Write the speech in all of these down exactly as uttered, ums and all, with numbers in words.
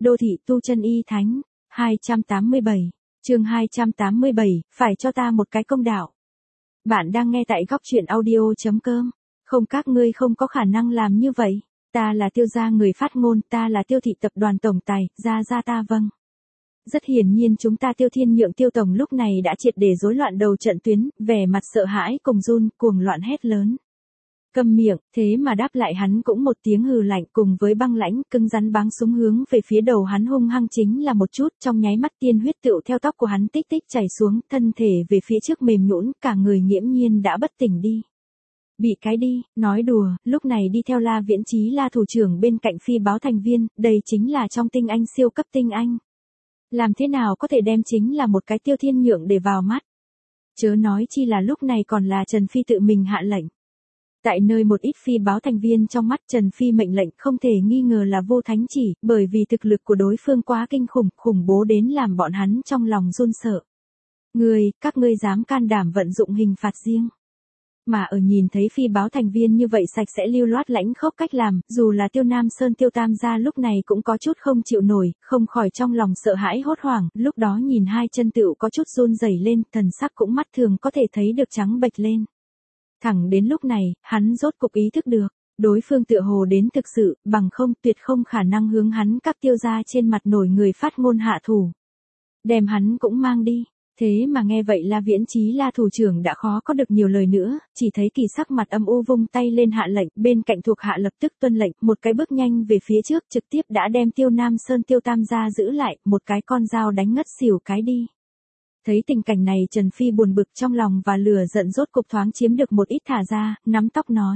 Đô thị tu chân y thánh, hai trăm tám mươi bảy, chương hai trăm tám mươi bảy, phải cho ta một cái công đạo. Bạn đang nghe tại góc truyện audio.com. Không, các ngươi không có khả năng làm như vậy. Ta là Tiêu gia người phát ngôn, ta là Tiêu thị tập đoàn tổng tài, gia gia ta vâng. Rất hiển nhiên chúng ta Tiêu Thiên Nhượng Tiêu tổng lúc này đã triệt để rối loạn đầu trận tuyến, vẻ mặt sợ hãi cùng run, cuồng loạn hét lớn. Câm miệng, thế mà đáp lại hắn cũng một tiếng hừ lạnh cùng với băng lãnh, cứng rắn báng súng hướng về phía đầu hắn hung hăng chính là một chút, trong nháy mắt tiên huyết tựu theo tóc của hắn tích tích chảy xuống, thân thể về phía trước mềm nhũn, cả người nghiễm nhiên đã bất tỉnh đi. Bị cái đi, nói đùa, lúc này đi theo La Viễn Chí La thủ trưởng bên cạnh phi báo thành viên, đây chính là trong tinh anh siêu cấp tinh anh. Làm thế nào có thể đem chính là một cái Tiêu Thiên Nhượng để vào mắt. Chớ nói chi là lúc này còn là Trần Phi tự mình hạ lệnh. Tại nơi một ít phi báo thành viên trong mắt Trần Phi mệnh lệnh không thể nghi ngờ là vô thánh chỉ, bởi vì thực lực của đối phương quá kinh khủng, khủng bố đến làm bọn hắn trong lòng run sợ. Ngươi, các ngươi dám can đảm vận dụng hình phạt riêng. Mà ở nhìn thấy phi báo thành viên như vậy sạch sẽ lưu loát lãnh khốc cách làm, dù là Tiêu Nam Sơn Tiêu Tam gia lúc này cũng có chút không chịu nổi, không khỏi trong lòng sợ hãi hốt hoảng, lúc đó nhìn hai chân tựu có chút run rẩy lên, thần sắc cũng mắt thường có thể thấy được trắng bệch lên. Thẳng đến lúc này, hắn rốt cục ý thức được, đối phương tựa hồ đến thực sự, bằng không tuyệt không khả năng hướng hắn các Tiêu gia trên mặt nổi người phát ngôn hạ thủ. Đem hắn cũng mang đi. Thế mà nghe vậy La Viễn Chí La thủ trưởng đã khó có được nhiều lời nữa, chỉ thấy Kỳ sắc mặt âm u vung tay lên hạ lệnh, bên cạnh thuộc hạ lập tức tuân lệnh, một cái bước nhanh về phía trước trực tiếp đã đem Tiêu Nam Sơn Tiêu Tam gia giữ lại, một cái con dao đánh ngất xỉu cái đi. Thấy tình cảnh này Trần Phi buồn bực trong lòng và lửa giận rốt cục thoáng chiếm được một ít thả ra, nắm tóc nói.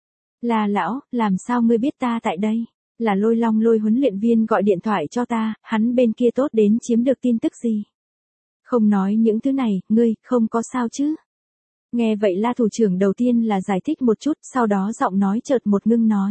Là lão, làm sao ngươi biết ta tại đây? Là Lôi Long Lôi huấn luyện viên gọi điện thoại cho ta, hắn bên kia tốt đến chiếm được tin tức gì? Không nói những thứ này, ngươi, không có sao chứ? Nghe vậy La thủ trưởng đầu tiên là giải thích một chút, sau đó giọng nói chợt một ngưng nói.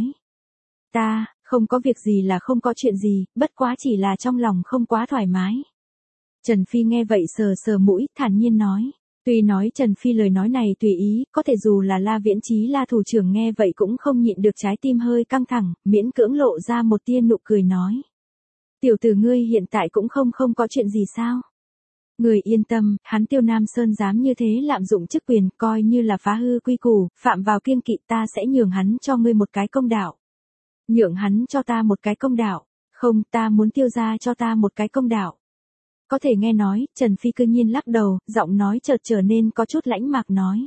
Ta, không có việc gì là không có chuyện gì, bất quá chỉ là trong lòng không quá thoải mái. Trần Phi nghe vậy sờ sờ mũi, thản nhiên nói. Tuy nói Trần Phi lời nói này tùy ý, có thể dù là La Viễn Chí La thủ trưởng nghe vậy cũng không nhịn được trái tim hơi căng thẳng, miễn cưỡng lộ ra một tia nụ cười nói. Tiểu tử ngươi hiện tại cũng không không có chuyện gì sao? Người yên tâm, hắn Tiêu Nam Sơn dám như thế lạm dụng chức quyền, coi như là phá hư quy củ, phạm vào kiêng kỵ, ta sẽ nhường hắn cho ngươi một cái công đạo. Nhượng hắn cho ta một cái công đạo, không, ta muốn Tiêu gia cho ta một cái công đạo. Có thể nghe nói, Trần Phi cư nhiên lắc đầu, giọng nói chợt trở nên có chút lãnh mạc nói.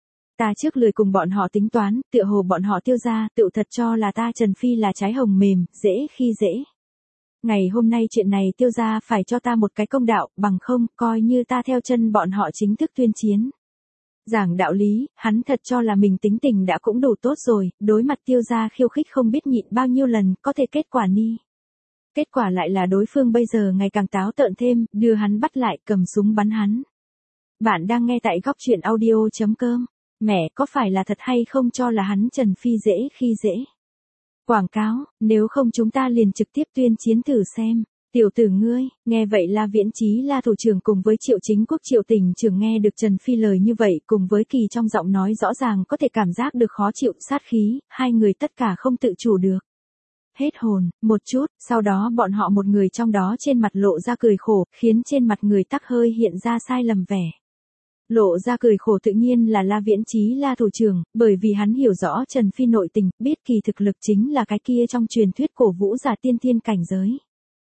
Ta trước lười cùng bọn họ tính toán, tựa hồ bọn họ Tiêu gia, tự thật cho là ta Trần Phi là trái hồng mềm, dễ khi dễ. Ngày hôm nay chuyện này Tiêu gia phải cho ta một cái công đạo, bằng không, coi như ta theo chân bọn họ chính thức tuyên chiến. Giảng đạo lý, hắn thật cho là mình tính tình đã cũng đủ tốt rồi, đối mặt Tiêu gia khiêu khích không biết nhịn bao nhiêu lần, có thể kết quả ni. Kết quả lại là đối phương bây giờ ngày càng táo tợn thêm, đưa hắn bắt lại, cầm súng bắn hắn. Bạn đang nghe tại góc truyện audio.com. Mẹ, có phải là thật hay không cho là hắn Trần Phi dễ khi dễ? Quảng cáo, nếu không chúng ta liền trực tiếp tuyên chiến thử xem. Tiểu tử ngươi, nghe vậy La Viễn Chí La thủ trưởng cùng với Triệu Chính Quốc Triệu tỉnh trưởng nghe được Trần Phi lời như vậy cùng với Kỳ trong giọng nói rõ ràng có thể cảm giác được khó chịu sát khí, hai người tất cả không tự chủ được. Hết hồn, một chút, sau đó bọn họ một người trong đó trên mặt lộ ra cười khổ, khiến trên mặt người tắc hơi hiện ra sai lầm vẻ. Lộ ra cười khổ tự nhiên là La Viễn Chí La thủ trưởng, bởi vì hắn hiểu rõ Trần Phi nội tình, biết Kỳ thực lực chính là cái kia trong truyền thuyết cổ vũ giả tiên thiên cảnh giới.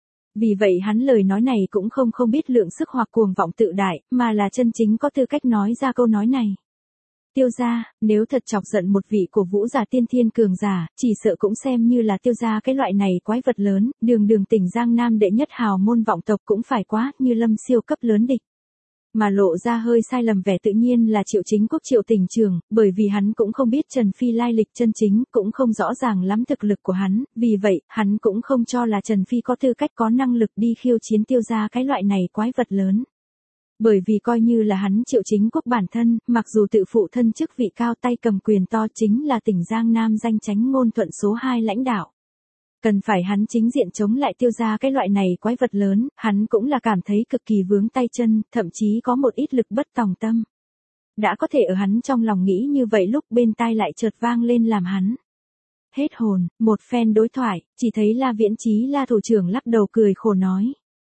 Vì vậy hắn lời nói này cũng không không biết lượng sức hoặc cuồng vọng tự đại, mà là chân chính có tư cách nói ra câu nói này. Tiêu gia, nếu thật chọc giận một vị cổ vũ giả tiên thiên cường giả, chỉ sợ cũng xem như là Tiêu gia cái loại này quái vật lớn, đường đường tỉnh Giang Nam đệ nhất hào môn vọng tộc cũng phải quá như Lâm siêu cấp lớn địch. Mà lộ ra hơi sai lầm vẻ tự nhiên là Triệu Chính Quốc Triệu tỉnh trưởng, bởi vì hắn cũng không biết Trần Phi lai lịch chân chính, cũng không rõ ràng lắm thực lực của hắn, vì vậy, hắn cũng không cho là Trần Phi có tư cách có năng lực đi khiêu chiến Tiêu gia cái loại này quái vật lớn. Bởi vì coi như là hắn Triệu Chính Quốc bản thân, mặc dù tự phụ thân chức vị cao tay cầm quyền to chính là tỉnh Giang Nam danh chánh ngôn thuận số hai lãnh đạo. Cần phải hắn chính diện chống lại Tiêu gia cái loại này quái vật lớn, hắn cũng là cảm thấy cực kỳ vướng tay chân, thậm chí có một ít lực bất tòng tâm. Đã có thể ở hắn trong lòng nghĩ như vậy lúc bên tai lại chợt vang lên làm hắn Hết hồn, một phen đối thoại, chỉ thấy La Viễn Chí La thủ trưởng lắc đầu cười khổ nói.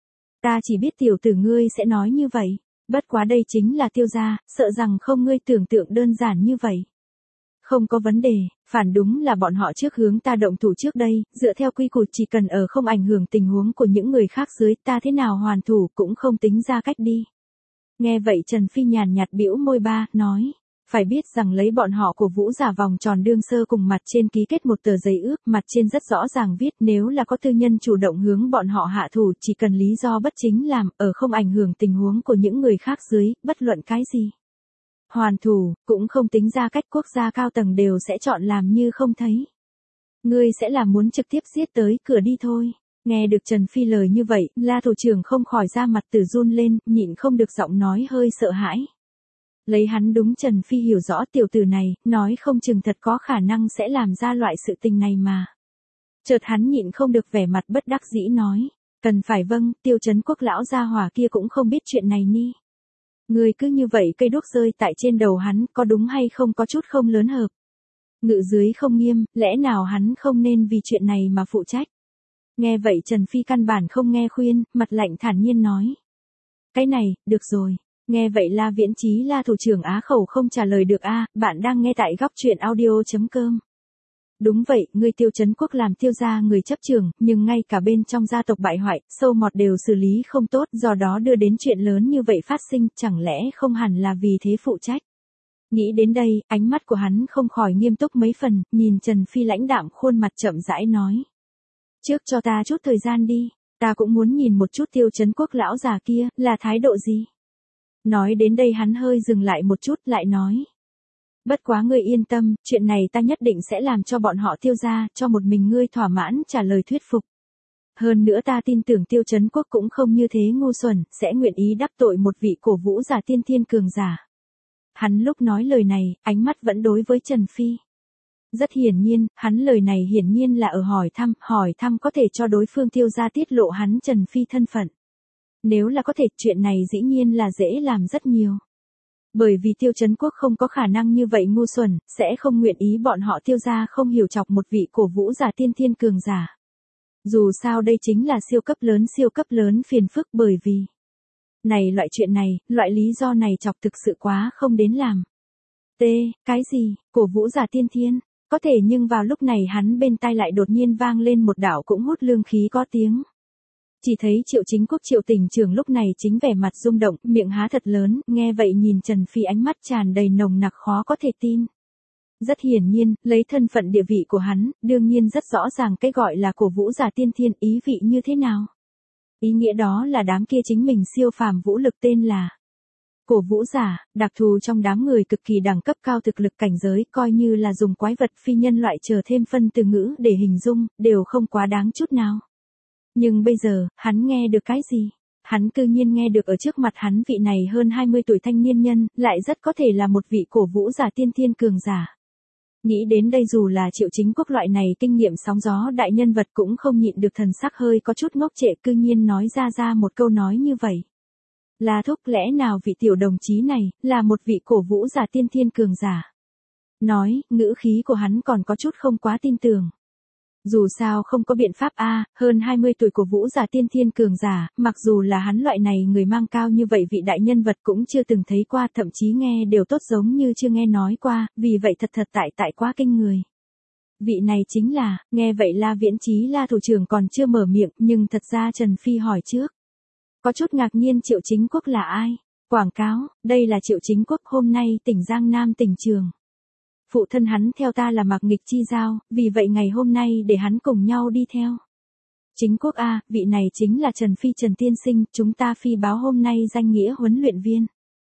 Ta chỉ biết tiểu tử ngươi sẽ nói như vậy, bất quá đây chính là Tiêu gia, sợ rằng không ngươi tưởng tượng đơn giản như vậy. Không có vấn đề, phản đúng là bọn họ trước hướng ta động thủ trước đây, dựa theo quy củ chỉ cần ở không ảnh hưởng tình huống của những người khác dưới ta thế nào hoàn thủ cũng không tính ra cách đi. Nghe vậy Trần Phi nhàn nhạt bĩu môi ba, nói. Phải biết rằng lấy bọn họ của Vũ giả vòng tròn đương sơ cùng mặt trên ký kết một tờ giấy ước, mặt trên rất rõ ràng viết nếu là có tư nhân chủ động hướng bọn họ hạ thủ chỉ cần lý do bất chính làm, ở không ảnh hưởng tình huống của những người khác dưới, bất luận cái gì. Hoàn thủ, cũng không tính ra cách quốc gia cao tầng đều sẽ chọn làm như không thấy. Ngươi sẽ là muốn trực tiếp giết tới cửa đi thôi. Nghe được Trần Phi lời như vậy, La thủ trưởng không khỏi ra mặt từ run lên, nhịn không được giọng nói hơi sợ hãi. Lấy hắn đúng Trần Phi hiểu rõ tiểu tử này, nói không chừng thật có khả năng sẽ làm ra loại sự tình này mà. Chợt hắn nhịn không được vẻ mặt bất đắc dĩ nói, cần phải vâng, Tiêu Trấn Quốc lão gia hỏa kia cũng không biết chuyện này ni. Người cứ như vậy cây đuốc rơi tại trên đầu hắn có đúng hay không có chút không lớn hợp. Ngự dưới không nghiêm, lẽ nào hắn không nên vì chuyện này mà phụ trách. Nghe vậy Trần Phi căn bản không nghe khuyên, mặt lạnh thản nhiên nói. Cái này, được rồi. Nghe vậy La Viễn Chí La thủ trưởng á khẩu không trả lời được a, bạn đang nghe tại góc truyện audio.com. Đúng vậy, người Tiêu Trấn Quốc làm Tiêu gia người chấp trưởng, nhưng ngay cả bên trong gia tộc bại hoại, sâu mọt đều xử lý không tốt, do đó đưa đến chuyện lớn như vậy phát sinh, chẳng lẽ không hẳn là vì thế phụ trách. Nghĩ đến đây, ánh mắt của hắn không khỏi nghiêm túc mấy phần, nhìn Trần Phi lãnh đạm khuôn mặt chậm rãi nói. Trước cho ta chút thời gian đi, ta cũng muốn nhìn một chút Tiêu Trấn Quốc lão già kia, là thái độ gì. Nói đến đây hắn hơi dừng lại một chút lại nói. Bất quá ngươi yên tâm, chuyện này ta nhất định sẽ làm cho bọn họ Tiêu gia, cho một mình ngươi thỏa mãn trả lời thuyết phục. Hơn nữa ta tin tưởng Tiêu Trấn Quốc cũng không như thế ngu xuẩn, sẽ nguyện ý đắc tội một vị cổ vũ giả tiên thiên cường giả. Hắn lúc nói lời này, ánh mắt vẫn đối với Trần Phi. Rất hiển nhiên, hắn lời này hiển nhiên là ở hỏi thăm, hỏi thăm có thể cho đối phương Tiêu gia tiết lộ hắn Trần Phi thân phận. Nếu là có thể, chuyện này dĩ nhiên là dễ làm rất nhiều. Bởi vì Tiêu Trấn Quốc không có khả năng như vậy ngu xuẩn, sẽ không nguyện ý bọn họ Tiêu gia không hiểu chọc một vị cổ vũ giả tiên thiên cường giả. Dù sao đây chính là siêu cấp lớn siêu cấp lớn phiền phức bởi vì. Này loại chuyện này, loại lý do này chọc thực sự quá không đến làm. T, cái gì, cổ vũ giả tiên thiên, có thể nhưng vào lúc này hắn bên tai lại đột nhiên vang lên một đạo cũng hút lương khí có tiếng. Chỉ thấy Triệu Chính Quốc Triệu tỉnh trưởng lúc này chính vẻ mặt rung động, miệng há thật lớn, nghe vậy nhìn Trần Phi ánh mắt tràn đầy nồng nặc khó có thể tin. Rất hiển nhiên, lấy thân phận địa vị của hắn, đương nhiên rất rõ ràng cái gọi là cổ vũ giả tiên thiên ý vị như thế nào. Ý nghĩa đó là đám kia chính mình siêu phàm vũ lực tên là cổ vũ giả, đặc thù trong đám người cực kỳ đẳng cấp cao thực lực cảnh giới, coi như là dùng quái vật phi nhân loại chờ thêm phân từ ngữ để hình dung, đều không quá đáng chút nào. Nhưng bây giờ, hắn nghe được cái gì? Hắn cư nhiên nghe được ở trước mặt hắn vị này hơn hai mươi tuổi thanh niên nhân, lại rất có thể là một vị cổ vũ giả tiên thiên cường giả. Nghĩ đến đây dù là Triệu Chính Quốc loại này kinh nghiệm sóng gió đại nhân vật cũng không nhịn được thần sắc hơi có chút ngốc trệ, cư nhiên nói ra ra một câu nói như vậy. Là thúc, lẽ nào vị tiểu đồng chí này, là một vị cổ vũ giả tiên thiên cường giả? Nói, ngữ khí của hắn còn có chút không quá tin tưởng. Dù sao không có biện pháp a, hơn hai mươi tuổi của vũ giả tiên thiên cường giả, mặc dù là hắn loại này người mang cao như vậy vị đại nhân vật cũng chưa từng thấy qua, thậm chí nghe đều tốt giống như chưa nghe nói qua, vì vậy thật thật tại tại quá kinh người. Vị này chính là, nghe vậy La Viễn Chí La thủ trưởng còn chưa mở miệng, nhưng thật ra Trần Phi hỏi trước. Có chút ngạc nhiên Triệu Chính Quốc là ai? Quảng cáo, đây là Triệu Chính Quốc hôm nay tỉnh Giang Nam tỉnh trường. Phụ thân hắn theo ta là Mạc Nghịch Chi Giao, vì vậy ngày hôm nay để hắn cùng nhau đi theo. Chính Quốc a, vị này chính là Trần Phi Trần Tiên Sinh, chúng ta phi báo hôm nay danh nghĩa huấn luyện viên.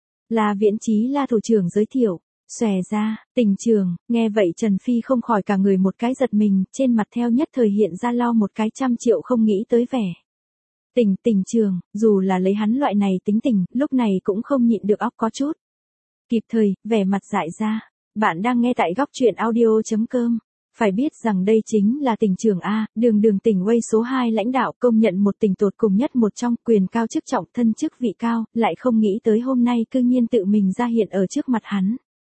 Là Viễn Chí La thủ trưởng giới thiệu, xòe ra, tỉnh trường, nghe vậy Trần Phi không khỏi cả người một cái giật mình, trên mặt theo nhất thời hiện ra lo một cái trăm triệu không nghĩ tới vẻ. Tỉnh tỉnh trường, dù là lấy hắn loại này tính tình, lúc này cũng không nhịn được óc có chút. Kịp thời, vẻ mặt dại ra. Bạn đang nghe tại góc truyện audio.com. Phải biết rằng đây chính là tỉnh trưởng A, đường đường tỉnh Uây số hai lãnh đạo công nhận một tỉnh tột cùng nhất một trong quyền cao chức trọng thân chức vị cao, lại không nghĩ tới hôm nay cư nhiên tự mình ra hiện ở trước mặt hắn.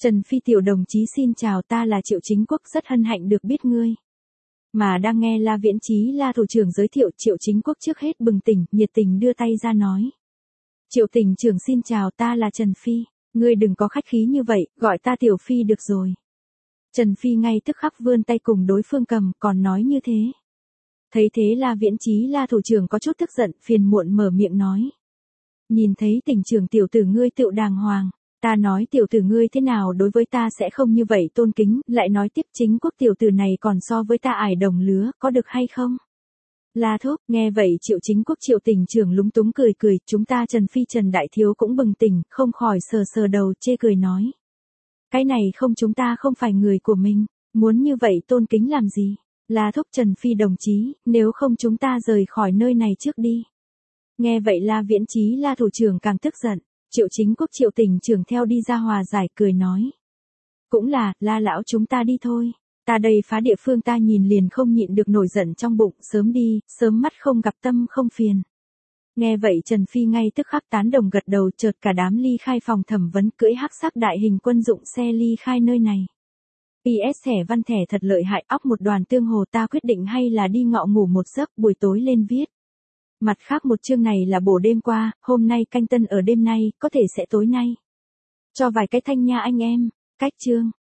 Trần Phi tiểu đồng chí xin chào, ta là Triệu Chính Quốc, rất hân hạnh được biết ngươi. Mà đang nghe La Viễn Chí La thủ trưởng giới thiệu, Triệu Chính Quốc trước hết bừng tỉnh, nhiệt tình đưa tay ra nói. Triệu tỉnh trưởng xin chào, ta là Trần Phi, ngươi đừng có khách khí như vậy, gọi ta Tiểu Phi được rồi. Trần Phi ngay tức khắc vươn tay cùng đối phương cầm, còn nói như thế. Thấy thế La Viễn Chí La thủ trưởng có chút tức giận, phiền muộn mở miệng nói. Nhìn thấy tỉnh trưởng tiểu tử ngươi tựu đàng hoàng, ta nói tiểu tử ngươi thế nào đối với ta sẽ không như vậy tôn kính, lại nói tiếp Chính Quốc tiểu tử này còn so với ta ải đồng lứa, có được hay không? La thúc, nghe vậy Triệu Chính Quốc Triệu tỉnh trưởng lúng túng cười cười, chúng ta Trần Phi Trần Đại Thiếu cũng bừng tỉnh, không khỏi sờ sờ đầu chê cười nói. Cái này không, chúng ta không phải người của mình, muốn như vậy tôn kính làm gì? La thúc Trần Phi đồng chí, nếu không chúng ta rời khỏi nơi này trước đi. Nghe vậy La Viễn Chí La thủ trưởng càng tức giận, Triệu Chính Quốc Triệu tỉnh trưởng theo đi ra hòa giải cười nói. Cũng là, La lão chúng ta đi thôi, ta đây phá địa phương ta nhìn liền không nhịn được nổi giận trong bụng, sớm đi, sớm mắt không gặp tâm không phiền. Nghe vậy Trần Phi ngay tức khắc tán đồng gật đầu, chợt cả đám ly khai phòng thẩm vấn, cưỡi hắc sắc đại hình quân dụng xe ly khai nơi này. pê ét thẻ văn thẻ thật lợi hại, óc một đoàn tương hồ, ta quyết định hay là đi ngọ ngủ một giấc, buổi tối lên viết. Mặt khác một chương này là bổ đêm qua, hôm nay canh tân ở đêm nay, có thể sẽ tối nay. Cho vài cái thanh nha anh em, cách chương.